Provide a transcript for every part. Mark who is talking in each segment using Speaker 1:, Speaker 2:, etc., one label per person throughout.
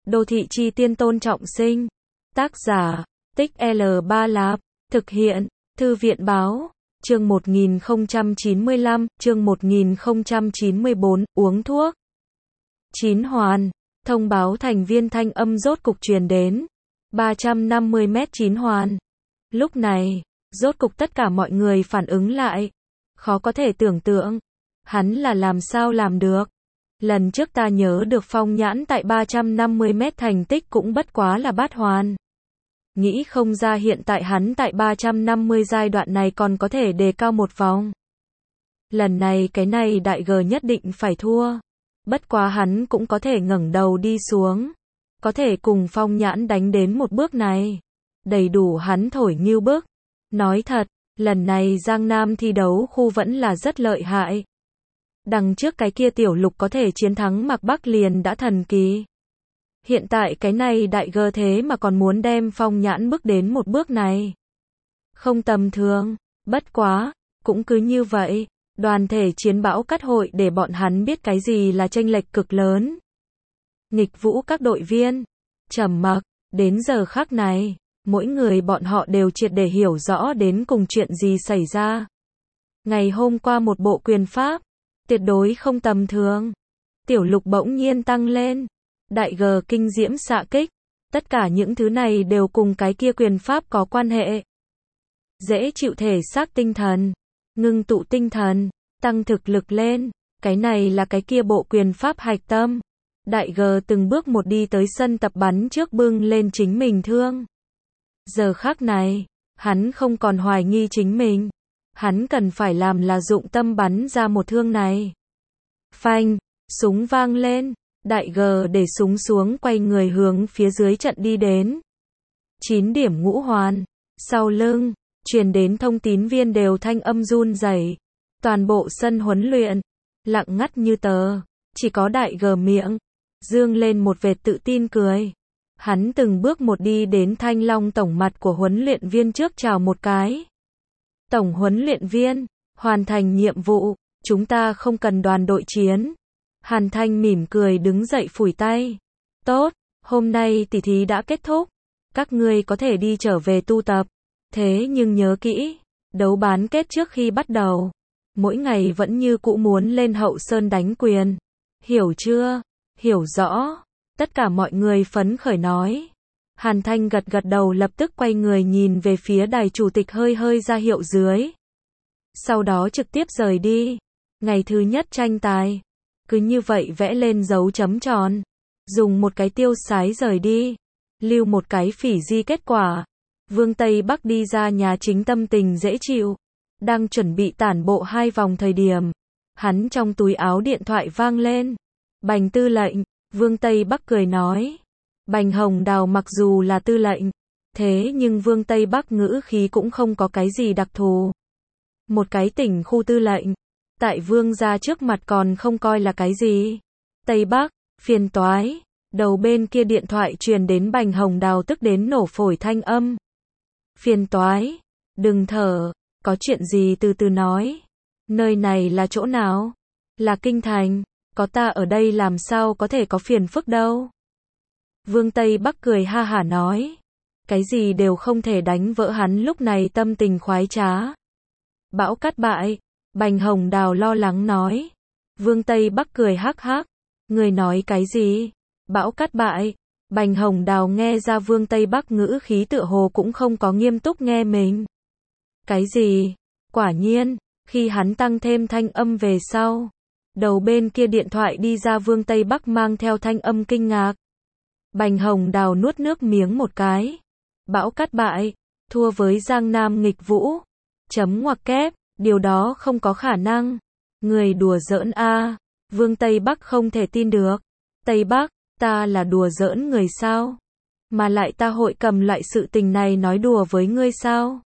Speaker 1: Đô thị chi tiên Tôn Trọng Sinh. Tác giả, Tích L3 Lạp. Thực hiện, Thư viện báo. Chương 1095, chương 1094, uống thuốc. Chín hoàn. Thông báo thành viên thanh âm rốt cục truyền đến. 350 mét chín hoàn. Lúc này, rốt cục tất cả mọi người phản ứng lại. Khó có thể tưởng tượng. Hắn là làm sao làm được. Lần trước ta nhớ được Phong Nhãn tại 350 mét thành tích cũng bất quá là bát hoàn. Nghĩ không ra hiện tại hắn tại 350 giai đoạn này còn có thể đề cao một vòng. Lần này cái này đại G nhất định phải thua. Bất quá hắn cũng có thể ngẩng đầu đi xuống. Có thể cùng Phong Nhãn đánh đến một bước này. Đầy đủ hắn thổi như bước. Nói thật, lần này Giang Nam thi đấu khu vẫn là rất lợi hại. Đằng trước cái kia tiểu lục có thể chiến thắng Mạc Bắc liền đã thần kỳ. Hiện tại cái này đại G thế mà còn muốn đem Phong Nhãn bước đến một bước này. Không tầm thường, bất quá, cũng cứ như vậy, đoàn thể chiến bão cắt hội để bọn hắn biết cái gì là chênh lệch cực lớn. Nghịch vũ các đội viên, trầm mặc, đến giờ khắc này, mỗi người bọn họ đều triệt để hiểu rõ đến cùng chuyện gì xảy ra. Ngày hôm qua một bộ quyền pháp, tuyệt đối không tầm thường. Tiểu lục bỗng nhiên tăng lên. Đại G kinh diễm xạ kích. Tất cả những thứ này đều cùng cái kia quyền pháp có quan hệ. Dễ chịu thể xác tinh thần. Ngưng tụ tinh thần. Tăng thực lực lên. Cái này là cái kia bộ quyền pháp hạch tâm. Đại G từng bước một đi tới sân tập bắn trước bưng lên chính mình thương. Giờ khắc này, hắn không còn hoài nghi chính mình. Hắn cần phải làm là dụng tâm bắn ra một thương này. Phanh, súng vang lên. Đại G để súng xuống quay người hướng phía dưới trận đi đến. 9 điểm ngũ hoàn. Sau lưng, truyền đến thông tín viên đều thanh âm run rẩy. Toàn bộ sân huấn luyện, lặng ngắt như tờ. Chỉ có Đại G miệng, dương lên một vệt tự tin cười. Hắn từng bước một đi đến Thanh Long tổng mặt của huấn luyện viên trước chào một cái. Tổng huấn luyện viên, hoàn thành nhiệm vụ, chúng ta không cần đoàn đội chiến. Hàn Thanh mỉm cười đứng dậy phủi tay. Tốt, hôm nay tỉ thí đã kết thúc. Các ngươi có thể đi trở về tu tập. Thế nhưng nhớ kỹ, đấu bán kết trước khi bắt đầu. Mỗi ngày vẫn như cũ muốn lên hậu sơn đánh quyền. Hiểu chưa? Hiểu rõ. Tất cả mọi người phấn khởi nói. Hàn Thanh gật gật đầu lập tức quay người nhìn về phía đài chủ tịch hơi hơi ra hiệu dưới. Sau đó trực tiếp rời đi. Ngày thứ nhất tranh tài. Cứ như vậy vẽ lên dấu chấm tròn. Dùng một cái tiêu sái rời đi. Lưu một cái phỉ di kết quả. Vương Tây Bắc đi ra nhà chính tâm tình dễ chịu. Đang chuẩn bị tản bộ 2 vòng thời điểm. Hắn trong túi áo điện thoại vang lên. Bành tư lệnh. Vương Tây Bắc cười nói. Bành Hồng Đào mặc dù là tư lệnh. Thế nhưng Vương Tây Bắc ngữ khí cũng không có cái gì đặc thù. Một cái tỉnh khu tư lệnh. Tại Vương gia trước mặt còn không coi là cái gì. Tây Bắc, phiền toái. Đầu bên kia điện thoại truyền đến Bành Hồng Đào tức đến nổ phổi thanh âm. Phiền toái. Đừng thở. Có chuyện gì từ từ nói. Nơi này là chỗ nào? Là kinh thành. Có ta ở đây làm sao có thể có phiền phức đâu. Vương Tây Bắc cười ha hả nói. Cái gì đều không thể đánh vỡ hắn lúc này tâm tình khoái trá. Bão cát bại. Bành Hồng Đào lo lắng nói. Vương Tây Bắc cười hắc hắc. Người nói cái gì? Bão cát bại. Bành Hồng Đào nghe ra Vương Tây Bắc ngữ khí tựa hồ cũng không có nghiêm túc nghe mình. Cái gì? Quả nhiên, khi hắn tăng thêm thanh âm về sau. Đầu bên kia điện thoại đi ra Vương Tây Bắc mang theo thanh âm kinh ngạc. Bành Hồng Đào nuốt nước miếng một cái. Bão cát bại. Thua với Giang Nam nghịch vũ. Chấm ngoặc kép. Điều đó không có khả năng. Người đùa giỡn a. Vương Tây Bắc không thể tin được. Tây Bắc, ta là đùa giỡn người sao? Mà lại ta hội cầm loại sự tình này nói đùa với ngươi sao?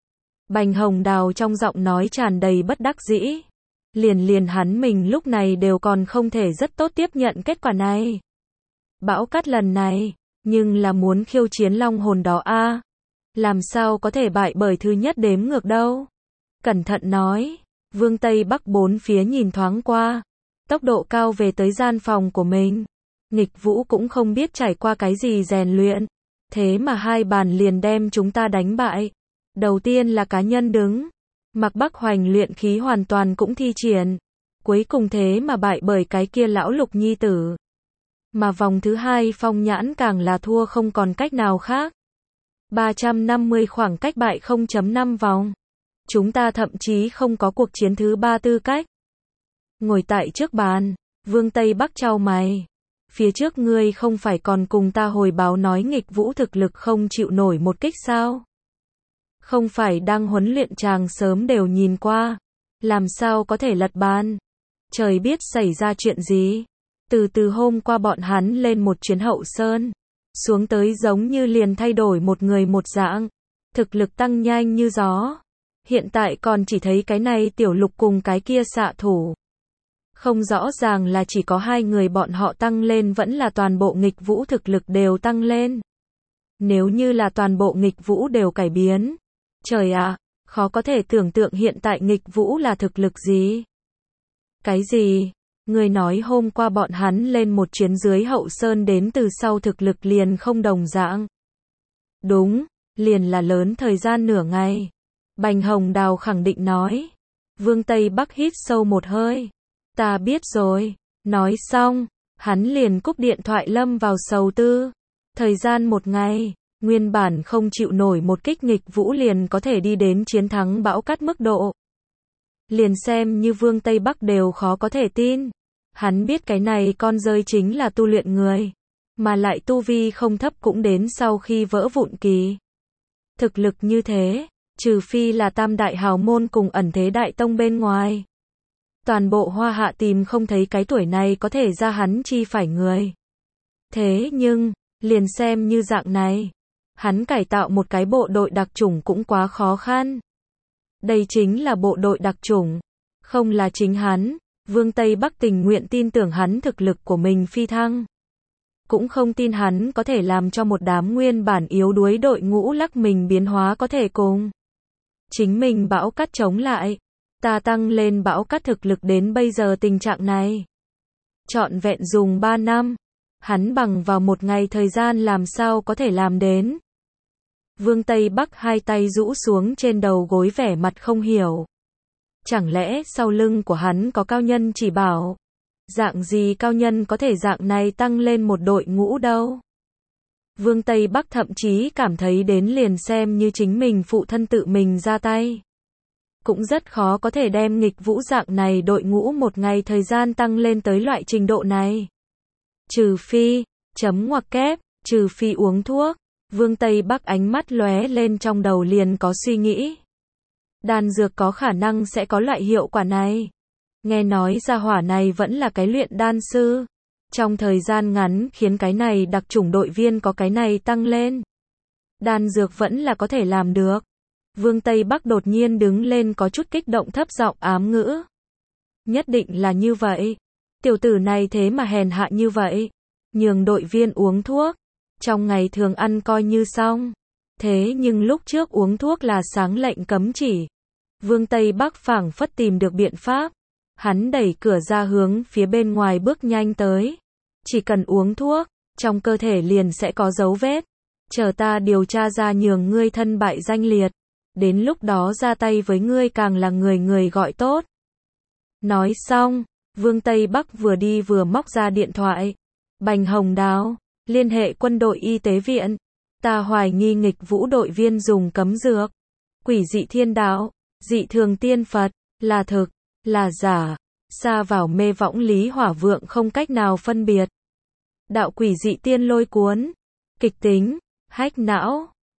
Speaker 1: Bành Hồng Đào trong giọng nói tràn đầy bất đắc dĩ. Liền hắn mình lúc này đều còn không thể rất tốt tiếp nhận kết quả này. Bão cát lần này, nhưng là muốn khiêu chiến long hồn đó a. Làm sao có thể bại bởi thứ nhất đếm ngược đâu. Cẩn thận nói. Vương Tây Bắc bốn phía nhìn thoáng qua. Tốc độ cao về tới gian phòng của mình. Nghịch Vũ cũng không biết trải qua cái gì rèn luyện. Thế mà 2 bàn liền đem chúng ta đánh bại. Đầu tiên là cá nhân đứng. Mạc Bắc Hoành luyện khí hoàn toàn cũng thi triển. Cuối cùng thế mà bại bởi cái kia lão Lục nhi tử. Mà vòng thứ 2 Phong Nhãn càng là thua không còn cách nào khác. 350 khoảng cách bại 0.5 vòng. Chúng ta thậm chí không có cuộc chiến thứ 3 tư cách. Ngồi tại trước bàn, Vương Tây Bắc chau mày. Phía trước ngươi không phải còn cùng ta hồi báo nói Nghịch Vũ thực lực không chịu nổi một kích sao? Không phải đang huấn luyện chàng sớm đều nhìn qua. Làm sao có thể lật bàn? Trời biết xảy ra chuyện gì. Từ hôm qua bọn hắn lên một chuyến Hậu Sơn. Xuống tới giống như liền thay đổi một người một dạng. Thực lực tăng nhanh như gió. Hiện tại còn chỉ thấy cái này Tiểu Lục cùng cái kia xạ thủ. Không rõ ràng là chỉ có 2 người bọn họ tăng lên vẫn là toàn bộ Nghịch Vũ thực lực đều tăng lên. Nếu như là toàn bộ Nghịch Vũ đều cải biến. Trời ạ, khó có thể tưởng tượng hiện tại Nghịch Vũ là thực lực gì. Cái gì? Người nói hôm qua bọn hắn lên một chuyến dưới Hậu Sơn đến từ sau thực lực liền không đồng dạng. Đúng, liền là lớn thời gian nửa ngày. Bành Hồng Đào khẳng định nói. Vương Tây Bắc hít sâu một hơi. Ta biết rồi. Nói xong, hắn liền cúp điện thoại lâm vào sầu tư. Thời gian 1 ngày, nguyên bản không chịu nổi một kích Nghịch Vũ liền có thể đi đến chiến thắng bão cát mức độ. Liền xem như Vương Tây Bắc đều khó có thể tin. Hắn biết cái này con rơi chính là tu luyện người. Mà lại tu vi không thấp cũng đến sau khi vỡ vụn kỳ. Thực lực như thế, trừ phi là Tam Đại Hào Môn cùng Ẩn Thế Đại Tông bên ngoài. Toàn bộ Hoa Hạ tìm không thấy cái tuổi này có thể ra hắn chi phải người. Thế nhưng, liền xem như dạng này, hắn cải tạo một cái bộ đội đặc chủng cũng quá khó khăn. Đây chính là bộ đội đặc chủng, không là chính hắn. Vương Tây Bắc tình nguyện tin tưởng hắn thực lực của mình phi thăng. Cũng không tin hắn có thể làm cho một đám nguyên bản yếu đuối đội ngũ lắc mình biến hóa có thể cùng chính mình bão cát chống lại. Ta tăng lên bão cát thực lực đến bây giờ tình trạng này. Trọn vẹn dùng 3 năm. Hắn bằng vào 1 ngày thời gian làm sao có thể làm đến. Vương Tây Bắc 2 tay rũ xuống trên đầu gối vẻ mặt không hiểu. Chẳng lẽ sau lưng của hắn có cao nhân chỉ bảo? Dạng gì cao nhân có thể dạng này tăng lên một đội ngũ đâu? Vương Tây Bắc thậm chí cảm thấy đến liền xem như chính mình phụ thân tự mình ra tay. Cũng rất khó có thể đem Nghịch Vũ dạng này đội ngũ 1 ngày thời gian tăng lên tới loại trình độ này. Trừ phi, trừ phi uống thuốc. Vương Tây Bắc ánh mắt lóe lên trong đầu liền có suy nghĩ. Đan dược có khả năng sẽ có loại hiệu quả này. Nghe nói gia hỏa này vẫn là cái luyện đan sư. Trong thời gian ngắn khiến cái này đặc chủng đội viên có cái này tăng lên. Đan dược vẫn là có thể làm được. Vương Tây Bắc đột nhiên đứng lên có chút kích động thấp giọng ám ngữ. Nhất định là như vậy. Tiểu tử này thế mà hèn hạ như vậy. Nhường đội viên uống thuốc. Trong ngày thường ăn coi như xong. Thế nhưng lúc trước uống thuốc là sáng lệnh cấm chỉ. Vương Tây Bắc phảng phất tìm được biện pháp. Hắn đẩy cửa ra hướng phía bên ngoài bước nhanh tới. Chỉ cần uống thuốc, trong cơ thể liền sẽ có dấu vết. Chờ ta điều tra ra nhường ngươi thân bại danh liệt. Đến lúc đó ra tay với ngươi càng là người gọi tốt. Nói xong, Vương Tây Bắc vừa đi vừa móc ra điện thoại. Bành Hồng Đào, liên hệ quân đội y tế viện. Ta hoài nghi Nghịch Vũ đội viên dùng cấm dược. Quỷ dị thiên đạo, dị thường tiên Phật, là thực, là giả. Xa vào mê võng Lý Hỏa Vượng không cách nào phân biệt. Đạo quỷ dị tiên lôi cuốn, kịch tính, hách não.